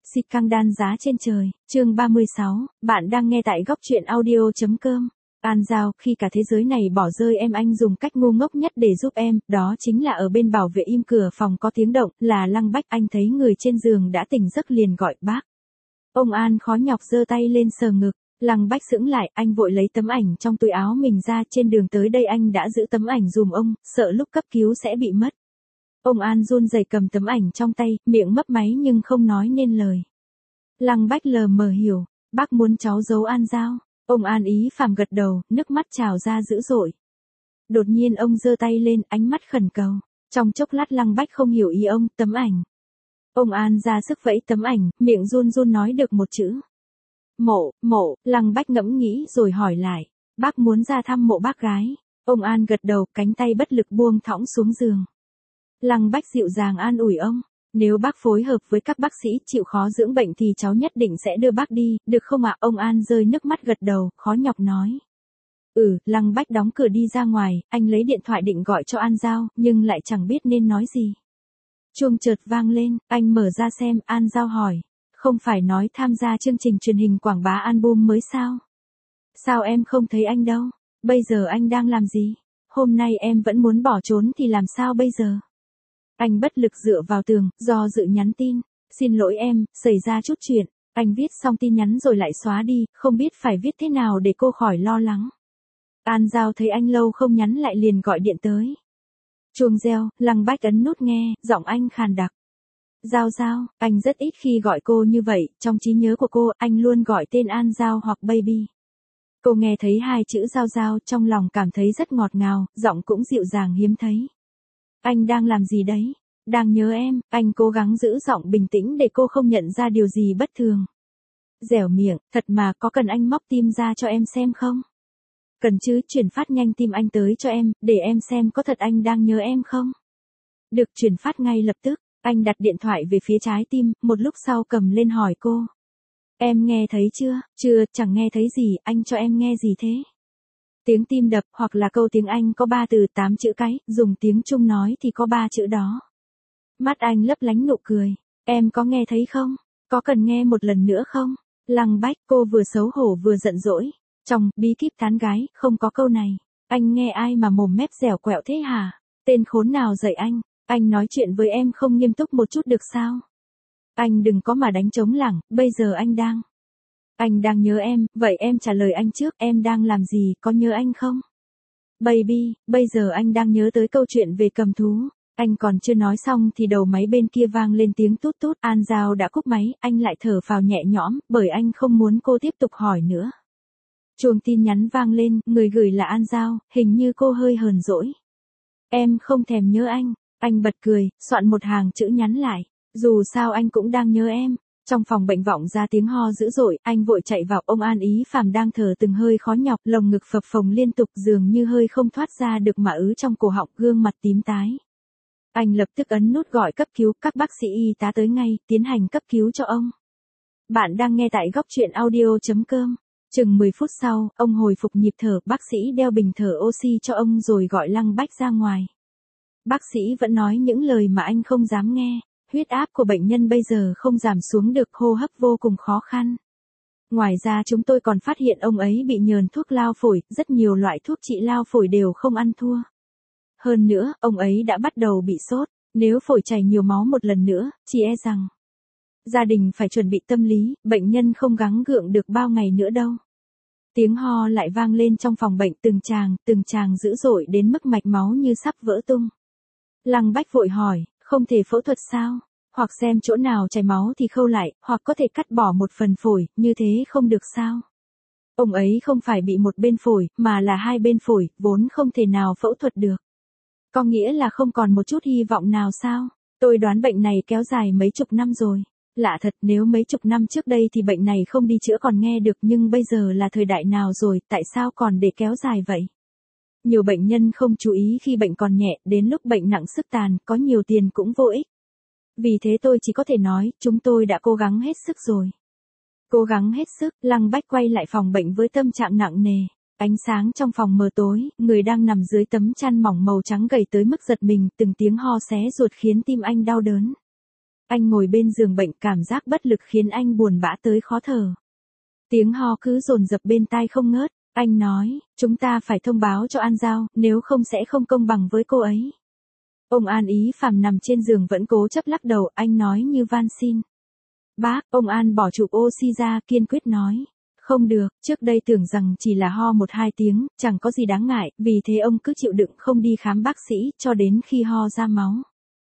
Xịt căng đan giá trên trời, chương 36, bạn đang nghe tại góc truyện audio.com. An Giao, khi cả thế giới này bỏ rơi em, anh dùng cách ngu ngốc nhất để giúp em, đó chính là ở bên bảo vệ im cửa phòng có tiếng động, là Lăng Bách. Anh thấy người trên giường đã tỉnh giấc liền gọi bác. Ông An khó nhọc giơ tay lên sờ ngực, Lăng Bách sững lại, anh vội lấy tấm ảnh trong túi áo mình ra, trên đường tới đây anh đã giữ tấm ảnh dùm ông, sợ lúc cấp cứu sẽ bị mất. Ông An run rẩy cầm tấm ảnh trong tay, miệng mấp máy nhưng không nói nên lời. Lăng Bách lờ mờ hiểu, bác muốn cháu giấu An Giao. Ông An ý phàm gật đầu, nước mắt trào ra dữ dội. Đột nhiên ông giơ tay lên, ánh mắt khẩn cầu. Trong chốc lát Lăng Bách không hiểu ý ông, tấm ảnh. Ông An ra sức vẫy tấm ảnh, miệng run run nói được một chữ. Mộ, Lăng Bách ngẫm nghĩ rồi hỏi lại. Bác muốn ra thăm mộ bác gái. Ông An gật đầu, cánh tay bất lực buông thõng xuống giường. Lăng Bách dịu dàng an ủi ông, nếu bác phối hợp với các bác sĩ chịu khó dưỡng bệnh thì cháu nhất định sẽ đưa bác đi, được không ạ? Ông An rơi nước mắt gật đầu, khó nhọc nói. Lăng Bách đóng cửa đi ra ngoài, anh lấy điện thoại định gọi cho An Giao, nhưng lại chẳng biết nên nói gì. Chuông chợt vang lên, anh mở ra xem, An Giao hỏi, không phải nói tham gia chương trình truyền hình quảng bá album mới sao? Sao em không thấy anh đâu? Bây giờ anh đang làm gì? Hôm nay em vẫn muốn bỏ trốn thì làm sao bây giờ? Anh bất lực dựa vào tường, do dự nhắn tin. Xin lỗi em, xảy ra chút chuyện. Anh viết xong tin nhắn rồi lại xóa đi, không biết phải viết thế nào để cô khỏi lo lắng. An Giao thấy anh lâu không nhắn lại liền gọi điện tới. Chuông reo, Lăng Bách ấn nút nghe, giọng anh khàn đặc. Giao, anh rất ít khi gọi cô như vậy, trong trí nhớ của cô, anh luôn gọi tên An Giao hoặc baby. Cô nghe thấy hai chữ Giao, trong lòng cảm thấy rất ngọt ngào, giọng cũng dịu dàng hiếm thấy. Anh đang làm gì đấy? Đang nhớ em, anh cố gắng giữ giọng bình tĩnh để cô không nhận ra điều gì bất thường. Dẻo miệng, thật mà, có cần anh móc tim ra cho em xem không? Cần chứ, chuyển phát nhanh tim anh tới cho em, để em xem có thật anh đang nhớ em không? Được, chuyển phát ngay lập tức. Anh đặt điện thoại về phía trái tim, một lúc sau cầm lên hỏi cô. Em nghe thấy chưa? Chưa, chẳng nghe thấy gì, anh cho em nghe gì thế? Tiếng tim đập, hoặc là câu tiếng Anh có 3 từ 8 chữ cái, dùng tiếng Trung nói thì có 3 chữ đó. Mắt anh lấp lánh nụ cười. Em có nghe thấy không? Có cần nghe một lần nữa không? Lăng Bách, cô vừa xấu hổ vừa giận dỗi. Trong bí kíp tán gái, không có câu này. Anh nghe ai mà mồm mép dẻo quẹo thế hả? Tên khốn nào dạy anh? Anh nói chuyện với em không nghiêm túc một chút được sao? Anh đừng có mà đánh trống lảng, bây giờ anh đang nhớ em, vậy em trả lời anh trước, em đang làm gì, có nhớ anh không? Baby, bây giờ anh đang nhớ tới câu chuyện về cầm thú. Anh còn chưa nói xong thì đầu máy bên kia vang lên tiếng tút tút, An Giao đã cúp máy, anh lại thở phào nhẹ nhõm, bởi anh không muốn cô tiếp tục hỏi nữa. Chuông tin nhắn vang lên, người gửi là An Giao, hình như cô hơi hờn dỗi. Em không thèm nhớ anh bật cười, soạn một hàng chữ nhắn lại, dù sao anh cũng đang nhớ em. Trong phòng bệnh vọng ra tiếng ho dữ dội, anh vội chạy vào, ông An ý phàm đang thở từng hơi khó nhọc, lồng ngực phập phồng liên tục dường như hơi không thoát ra được mà ứ trong cổ họng, gương mặt tím tái. Anh lập tức ấn nút gọi cấp cứu, các bác sĩ y tá tới ngay, tiến hành cấp cứu cho ông. Bạn đang nghe tại góc truyện audio.com. Chừng 10 phút sau, ông hồi phục nhịp thở, bác sĩ đeo bình thở oxy cho ông rồi gọi Lăng Bách ra ngoài. Bác sĩ vẫn nói những lời mà anh không dám nghe. Huyết áp của bệnh nhân bây giờ không giảm xuống được, hô hấp vô cùng khó khăn. Ngoài ra chúng tôi còn phát hiện ông ấy bị nhờn thuốc lao phổi, rất nhiều loại thuốc trị lao phổi đều không ăn thua. Hơn nữa, ông ấy đã bắt đầu bị sốt, nếu phổi chảy nhiều máu một lần nữa, chỉ e rằng gia đình phải chuẩn bị tâm lý, bệnh nhân không gắng gượng được bao ngày nữa đâu. Tiếng ho lại vang lên trong phòng bệnh, từng tràng dữ dội đến mức mạch máu như sắp vỡ tung. Lăng Bách vội hỏi, không thể phẫu thuật sao? Hoặc xem chỗ nào chảy máu thì khâu lại, hoặc có thể cắt bỏ một phần phổi, như thế không được sao? Ông ấy không phải bị một bên phổi, mà là hai bên phổi, vốn không thể nào phẫu thuật được. Có nghĩa là không còn một chút hy vọng nào sao? Tôi đoán bệnh này kéo dài mấy chục năm rồi. Lạ thật, nếu mấy chục năm trước đây thì bệnh này không đi chữa còn nghe được, nhưng bây giờ là thời đại nào rồi, tại sao còn để kéo dài vậy? Nhiều bệnh nhân không chú ý khi bệnh còn nhẹ, đến lúc bệnh nặng sức tàn, có nhiều tiền cũng vô ích. Vì thế tôi chỉ có thể nói, chúng tôi đã cố gắng hết sức rồi. Cố gắng hết sức, Lăng Bách quay lại phòng bệnh với tâm trạng nặng nề. Ánh sáng trong phòng mờ tối, người đang nằm dưới tấm chăn mỏng màu trắng gầy tới mức giật mình, từng tiếng ho xé ruột khiến tim anh đau đớn. Anh ngồi bên giường bệnh, cảm giác bất lực khiến anh buồn bã tới khó thở. Tiếng ho cứ dồn dập bên tai không ngớt. Anh nói, chúng ta phải thông báo cho An Giao, nếu không sẽ không công bằng với cô ấy. Ông An Ý Phàm nằm trên giường vẫn cố chấp lắc đầu, anh nói như van xin. Bác, ông An bỏ chụp oxy ra, kiên quyết nói. Không được, trước đây tưởng rằng chỉ là ho 1-2 tiếng, chẳng có gì đáng ngại, vì thế ông cứ chịu đựng không đi khám bác sĩ, cho đến khi ho ra máu.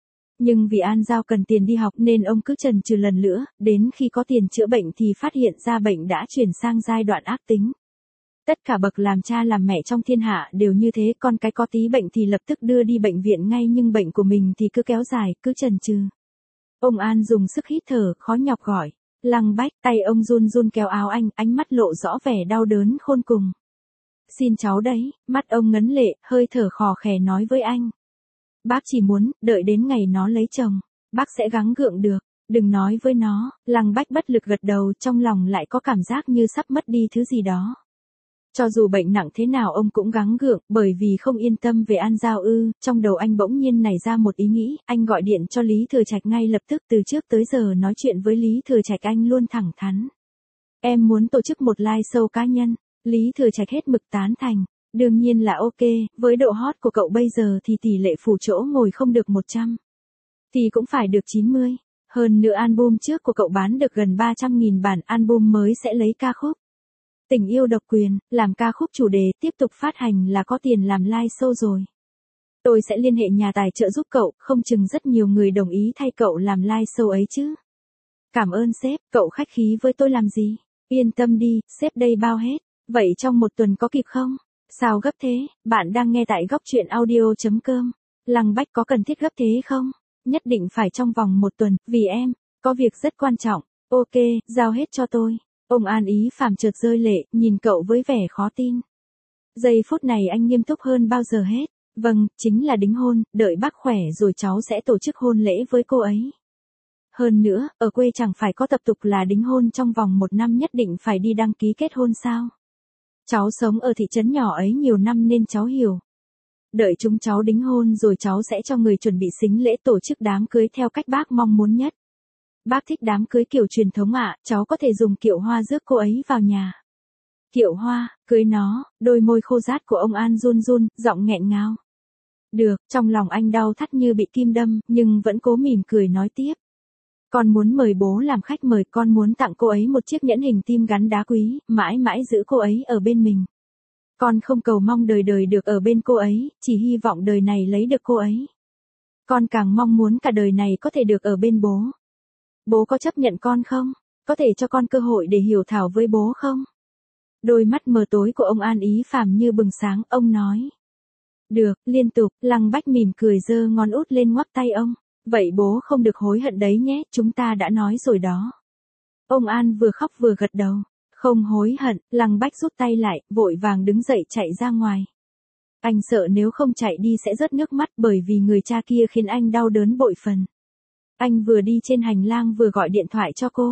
Nhưng vì An Giao cần tiền đi học nên ông cứ chần chừ lần nữa, đến khi có tiền chữa bệnh thì phát hiện ra bệnh đã chuyển sang giai đoạn ác tính. Tất cả bậc làm cha làm mẹ trong thiên hạ đều như thế, con cái có tí bệnh thì lập tức đưa đi bệnh viện ngay, nhưng bệnh của mình thì cứ kéo dài, cứ chần chừ. Ông An dùng sức hít thở, khó nhọc gọi. Lăng Bách, tay ông run run kéo áo anh, ánh mắt lộ rõ vẻ đau đớn khôn cùng. Xin cháu đấy, mắt ông ngấn lệ, hơi thở khò khè nói với anh. Bác chỉ muốn, đợi đến ngày nó lấy chồng, bác sẽ gắng gượng được, đừng nói với nó. Lăng Bách bất lực gật đầu, trong lòng lại có cảm giác như sắp mất đi thứ gì đó. Cho dù bệnh nặng thế nào ông cũng gắng gượng, bởi vì không yên tâm về An Giao trong đầu anh bỗng nhiên nảy ra một ý nghĩ, anh gọi điện cho Lý Thừa Trạch ngay lập tức, từ trước tới giờ nói chuyện với Lý Thừa Trạch anh luôn thẳng thắn. Em muốn tổ chức một live show cá nhân, Lý Thừa Trạch hết mực tán thành, đương nhiên là ok, với độ hot của cậu bây giờ thì tỷ lệ phủ chỗ ngồi không được 100, thì cũng phải được 90, hơn nữa album trước của cậu bán được gần 300.000 bản, album mới sẽ lấy ca khúc Tình Yêu Độc Quyền, làm ca khúc chủ đề, tiếp tục phát hành là có tiền làm live show rồi. Tôi sẽ liên hệ nhà tài trợ giúp cậu, không chừng rất nhiều người đồng ý thay cậu làm live show ấy chứ. Cảm ơn sếp, cậu khách khí với tôi làm gì? Yên tâm đi, sếp đây bao hết. Vậy trong một tuần có kịp không? Sao gấp thế? Bạn đang nghe tại góc truyện audio.com. Lăng Bách có cần thiết gấp thế không? Nhất định phải trong vòng một tuần, vì em có việc rất quan trọng. Ok, giao hết cho tôi. Ông An Ý Phàm chợt rơi lệ, nhìn cậu với vẻ khó tin. Giây phút này anh nghiêm túc hơn bao giờ hết. Vâng, chính là đính hôn, đợi bác khỏe rồi cháu sẽ tổ chức hôn lễ với cô ấy. Hơn nữa, ở quê chẳng phải có tập tục là đính hôn trong vòng 1 năm nhất định phải đi đăng ký kết hôn sao? Cháu sống ở thị trấn nhỏ ấy nhiều năm nên cháu hiểu. Đợi chúng cháu đính hôn rồi cháu sẽ cho người chuẩn bị sính lễ, tổ chức đám cưới theo cách bác mong muốn nhất. Bác thích đám cưới kiểu truyền thống ạ, cháu có thể dùng kiệu hoa rước cô ấy vào nhà. Kiệu hoa, cưới nó, đôi môi khô rát của ông An run run, giọng nghẹn ngào. Được, trong lòng anh đau thắt như bị kim đâm, nhưng vẫn cố mỉm cười nói tiếp. Con muốn mời bố làm khách mời, con muốn tặng cô ấy một chiếc nhẫn hình tim gắn đá quý, mãi mãi giữ cô ấy ở bên mình. Con không cầu mong đời đời được ở bên cô ấy, chỉ hy vọng đời này lấy được cô ấy. Con càng mong muốn cả đời này có thể được ở bên bố. Bố có chấp nhận con không? Có thể cho con cơ hội để hiểu thảo với bố không? Đôi mắt mờ tối của ông An Ý Phàm như bừng sáng, ông nói. Được, liên tục. Lăng Bách mỉm cười giơ ngón út lên ngoắc tay ông. Vậy bố không được hối hận đấy nhé, chúng ta đã nói rồi đó. Ông An vừa khóc vừa gật đầu. Không hối hận. Lăng Bách rút tay lại, vội vàng đứng dậy chạy ra ngoài. Anh sợ nếu không chạy đi sẽ rớt nước mắt, bởi vì người cha kia khiến anh đau đớn bội phần. Anh vừa đi trên hành lang vừa gọi điện thoại cho cô.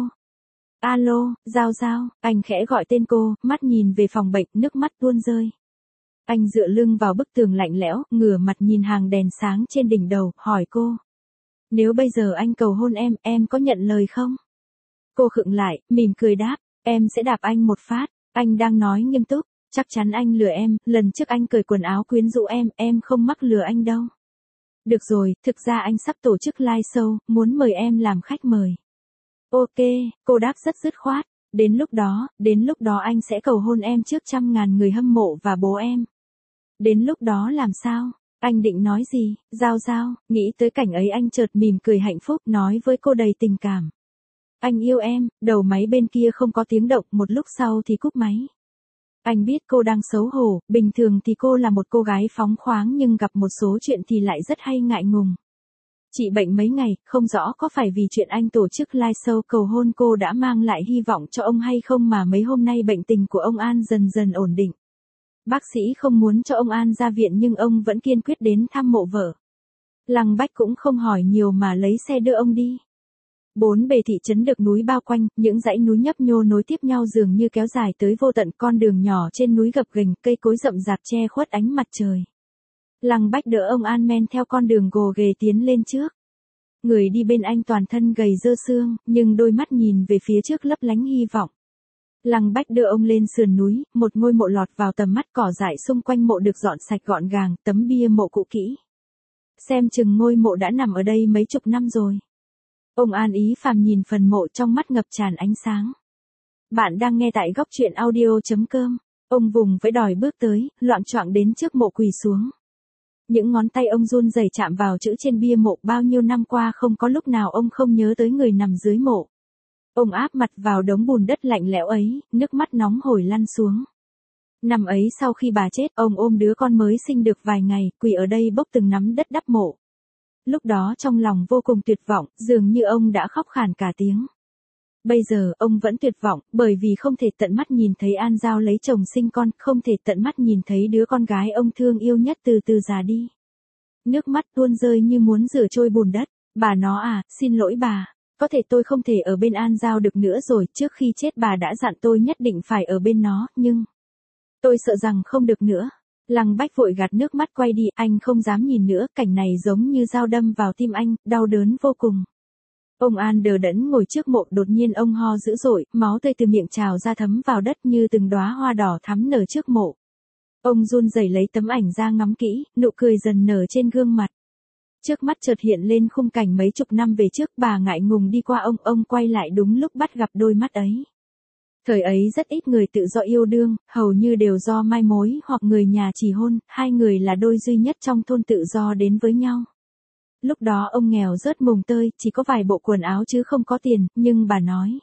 Alo, Giao Giao, anh khẽ gọi tên cô, mắt nhìn về phòng bệnh, nước mắt tuôn rơi. Anh dựa lưng vào bức tường lạnh lẽo, ngửa mặt nhìn hàng đèn sáng trên đỉnh đầu, hỏi cô. Nếu bây giờ anh cầu hôn em có nhận lời không? Cô khựng lại, mỉm cười đáp, em sẽ đạp anh một phát. Anh đang nói nghiêm túc, chắc chắn anh lừa em, lần trước anh cởi quần áo quyến rũ em không mắc lừa anh đâu. Được rồi, thực ra anh sắp tổ chức live show, muốn mời em làm khách mời. Ok, cô đáp rất dứt khoát. Đến lúc đó anh sẽ cầu hôn em trước 100.000 người hâm mộ và bố em. Đến lúc đó làm sao? Anh định nói gì? Giao Giao, nghĩ tới cảnh ấy anh chợt mỉm cười hạnh phúc, nói với cô đầy tình cảm. Anh yêu em. Đầu máy bên kia không có tiếng động, một lúc sau thì cúp máy. Anh biết cô đang xấu hổ, bình thường thì cô là một cô gái phóng khoáng nhưng gặp một số chuyện thì lại rất hay ngại ngùng. Chị bệnh mấy ngày, không rõ có phải vì chuyện anh tổ chức live show cầu hôn cô đã mang lại hy vọng cho ông hay không mà mấy hôm nay bệnh tình của ông An dần dần ổn định. Bác sĩ không muốn cho ông An ra viện nhưng ông vẫn kiên quyết đến thăm mộ vợ. Lăng Bách cũng không hỏi nhiều mà lấy xe đưa ông đi. 4 bề thị trấn được núi bao quanh, những dãy núi nhấp nhô nối tiếp nhau dường như kéo dài tới vô tận, con đường nhỏ trên núi gập ghềnh, cây cối rậm rạp che khuất ánh mặt trời. Lăng Bách đỡ ông An men theo con đường gồ ghề tiến lên trước. Người đi bên anh toàn thân gầy rơ xương, nhưng đôi mắt nhìn về phía trước lấp lánh hy vọng. Lăng Bách đưa ông lên sườn núi, một ngôi mộ lọt vào tầm mắt, cỏ dại xung quanh mộ được dọn sạch gọn gàng, tấm bia mộ cũ kỹ. Xem chừng ngôi mộ đã nằm ở đây mấy chục năm rồi. Ông An Ý Phàm nhìn phần mộ trong mắt ngập tràn ánh sáng. Bạn đang nghe tại góc truyện audio.com. Ông vùng với đòi bước tới, loạng choạng đến trước mộ quỳ xuống. Những ngón tay ông run rẩy chạm vào chữ trên bia mộ, bao nhiêu năm qua không có lúc nào ông không nhớ tới người nằm dưới mộ. Ông áp mặt vào đống bùn đất lạnh lẽo ấy, nước mắt nóng hổi lăn xuống. Năm ấy sau khi bà chết, ông ôm đứa con mới sinh được vài ngày, quỳ ở đây bốc từng nắm đất đắp mộ. Lúc đó trong lòng vô cùng tuyệt vọng, dường như ông đã khóc khàn cả tiếng. Bây giờ, ông vẫn tuyệt vọng, bởi vì không thể tận mắt nhìn thấy An Giao lấy chồng sinh con, không thể tận mắt nhìn thấy đứa con gái ông thương yêu nhất từ từ già đi. Nước mắt tuôn rơi như muốn rửa trôi bùn đất. Bà nó à, xin lỗi bà. Có thể tôi không thể ở bên An Giao được nữa rồi, trước khi chết bà đã dặn tôi nhất định phải ở bên nó, nhưng tôi sợ rằng không được nữa. Lăng Bách vội gạt nước mắt quay đi, anh không dám nhìn nữa, cảnh này giống như dao đâm vào tim anh, đau đớn vô cùng. Ông An đờ đẫn ngồi trước mộ, đột nhiên ông ho dữ dội, máu tươi từ miệng trào ra thấm vào đất như từng đóa hoa đỏ thắm nở trước mộ. Ông run rẩy lấy tấm ảnh ra ngắm kỹ, nụ cười dần nở trên gương mặt. Trước mắt chợt hiện lên khung cảnh mấy chục năm về trước, bà ngại ngùng đi qua ông quay lại đúng lúc bắt gặp đôi mắt ấy. Thời ấy rất ít người tự do yêu đương, hầu như đều do mai mối hoặc người nhà chỉ hôn, hai người là đôi duy nhất trong thôn tự do đến với nhau. Lúc đó ông nghèo rớt mồng tơi, chỉ có vài bộ quần áo chứ không có tiền, nhưng bà nói.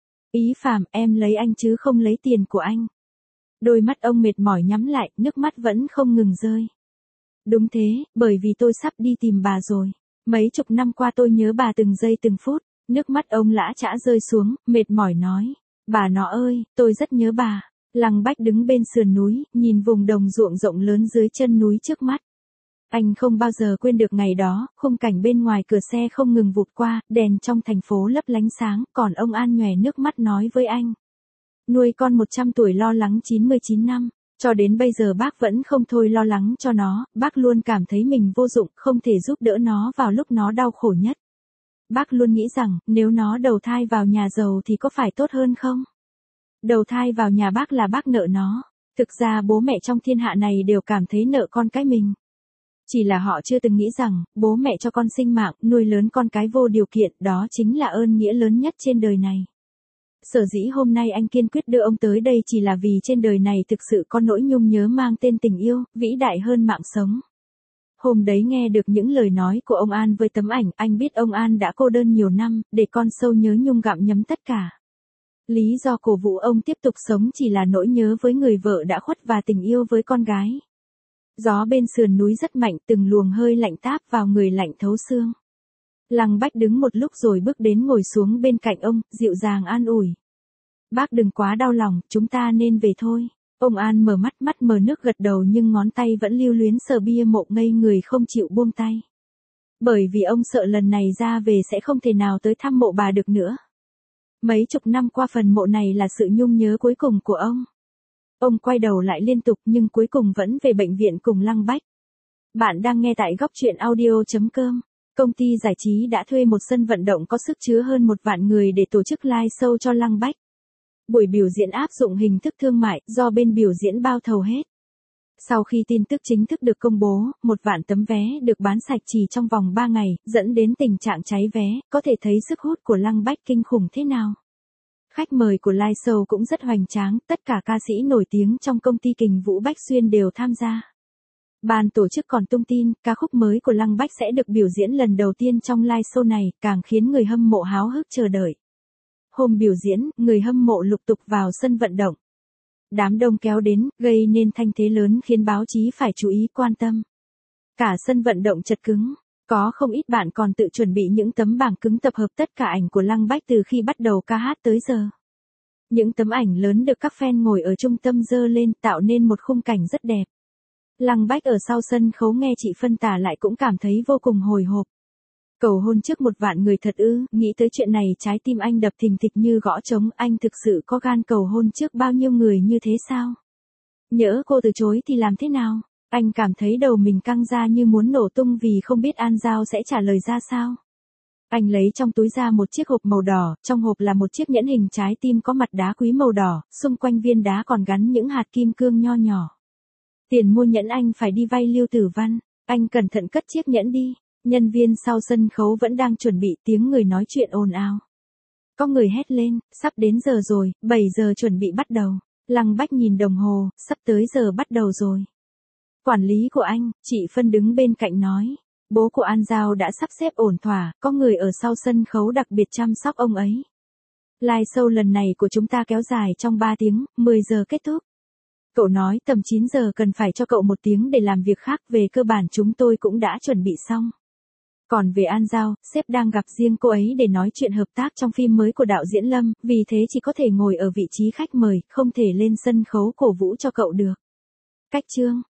Ý Phàm, em lấy anh chứ không lấy tiền của anh. Đôi mắt ông mệt mỏi nhắm lại, nước mắt vẫn không ngừng rơi. Đúng thế, bởi vì tôi sắp đi tìm bà rồi. Mấy chục năm qua tôi nhớ bà từng giây từng phút. Nước mắt ông lã chã rơi xuống, mệt mỏi nói. Bà nó ơi, tôi rất nhớ bà. Lăng Bách đứng bên sườn núi, nhìn vùng đồng ruộng rộng lớn dưới chân núi trước mắt. Anh không bao giờ quên được ngày đó, khung cảnh bên ngoài cửa xe không ngừng vụt qua, đèn trong thành phố lấp lánh sáng, còn ông An nhòe nước mắt nói với anh. Nuôi con 100 tuổi lo lắng 99 năm, cho đến bây giờ bác vẫn không thôi lo lắng cho nó, bác luôn cảm thấy mình vô dụng, không thể giúp đỡ nó vào lúc nó đau khổ nhất. Bác luôn nghĩ rằng, nếu nó đầu thai vào nhà giàu thì có phải tốt hơn không? Đầu thai vào nhà bác là bác nợ nó. Thực ra bố mẹ trong thiên hạ này đều cảm thấy nợ con cái mình. Chỉ là họ chưa từng nghĩ rằng, bố mẹ cho con sinh mạng, nuôi lớn con cái vô điều kiện, đó chính là ơn nghĩa lớn nhất trên đời này. Sở dĩ hôm nay anh kiên quyết đưa ông tới đây chỉ là vì trên đời này thực sự có nỗi nhung nhớ mang tên tình yêu, vĩ đại hơn mạng sống. Hôm đấy nghe được những lời nói của ông An với tấm ảnh, anh biết ông An đã cô đơn nhiều năm, để con sâu nhớ nhung gặm nhấm tất cả. Lý do cổ vũ ông tiếp tục sống chỉ là nỗi nhớ với người vợ đã khuất và tình yêu với con gái. Gió bên sườn núi rất mạnh, từng luồng hơi lạnh táp vào người lạnh thấu xương. Lăng Bách đứng một lúc rồi bước đến ngồi xuống bên cạnh ông, dịu dàng an ủi. Bác đừng quá đau lòng, chúng ta nên về thôi. Ông An mở mắt mờ nước gật đầu nhưng ngón tay vẫn lưu luyến sờ bia mộ ngây người không chịu buông tay. Bởi vì ông sợ lần này ra về sẽ không thể nào tới thăm mộ bà được nữa. Mấy chục năm qua phần mộ này là sự nhung nhớ cuối cùng của ông. Ông quay đầu lại liên tục nhưng cuối cùng vẫn về bệnh viện cùng Lăng Bách. Bạn đang nghe tại góc truyện audio.com. Công ty giải trí đã thuê một sân vận động có sức chứa hơn 1 vạn người để tổ chức live show cho Lăng Bách. Buổi biểu diễn áp dụng hình thức thương mại do bên biểu diễn bao thầu hết. Sau khi tin tức chính thức được công bố, 1 vạn tấm vé được bán sạch chỉ trong vòng 3 ngày, dẫn đến tình trạng cháy vé, có thể thấy sức hút của Lăng Bách kinh khủng thế nào. Khách mời của live show cũng rất hoành tráng, tất cả ca sĩ nổi tiếng trong công ty Kình Vũ Bách Xuyên đều tham gia. Ban tổ chức còn tung tin, ca khúc mới của Lăng Bách sẽ được biểu diễn lần đầu tiên trong live show này, càng khiến người hâm mộ háo hức chờ đợi. Hôm biểu diễn, người hâm mộ lục tục vào sân vận động. Đám đông kéo đến, gây nên thanh thế lớn khiến báo chí phải chú ý quan tâm. Cả sân vận động chật cứng. Có không ít bạn còn tự chuẩn bị những tấm bảng cứng tập hợp tất cả ảnh của Lăng Bách từ khi bắt đầu ca hát tới giờ. Những tấm ảnh lớn được các fan ngồi ở trung tâm dơ lên tạo nên một khung cảnh rất đẹp. Lăng Bách ở sau sân khấu nghe chị phân tả lại cũng cảm thấy vô cùng hồi hộp. Cầu hôn trước 1 vạn người thật ư, nghĩ tới chuyện này trái tim anh đập thình thịch như gõ trống, anh thực sự có gan cầu hôn trước bao nhiêu người như thế sao? Nhỡ cô từ chối thì làm thế nào? Anh cảm thấy đầu mình căng ra như muốn nổ tung vì không biết An Giao sẽ trả lời ra sao. Anh lấy trong túi ra một chiếc hộp màu đỏ, trong hộp là một chiếc nhẫn hình trái tim có mặt đá quý màu đỏ, xung quanh viên đá còn gắn những hạt kim cương nho nhỏ. Tiền mua nhẫn anh phải đi vay Lưu Tử Văn, anh cẩn thận cất chiếc nhẫn đi. Nhân viên sau sân khấu vẫn đang chuẩn bị, tiếng người nói chuyện ồn ào. Có người hét lên, sắp đến giờ rồi, 7 giờ chuẩn bị bắt đầu. Lăng Bách nhìn đồng hồ, sắp tới giờ bắt đầu rồi. Quản lý của anh, chị Phân đứng bên cạnh nói. Bố của An Giao đã sắp xếp ổn thỏa, có người ở sau sân khấu đặc biệt chăm sóc ông ấy. Live show lần này của chúng ta kéo dài trong 3 tiếng, 10 giờ kết thúc. Cậu nói tầm 9 giờ cần phải cho cậu 1 tiếng để làm việc khác, về cơ bản chúng tôi cũng đã chuẩn bị xong. Còn về An Giao, sếp đang gặp riêng cô ấy để nói chuyện hợp tác trong phim mới của đạo diễn Lâm, vì thế chỉ có thể ngồi ở vị trí khách mời, không thể lên sân khấu cổ vũ cho cậu được. Cách chương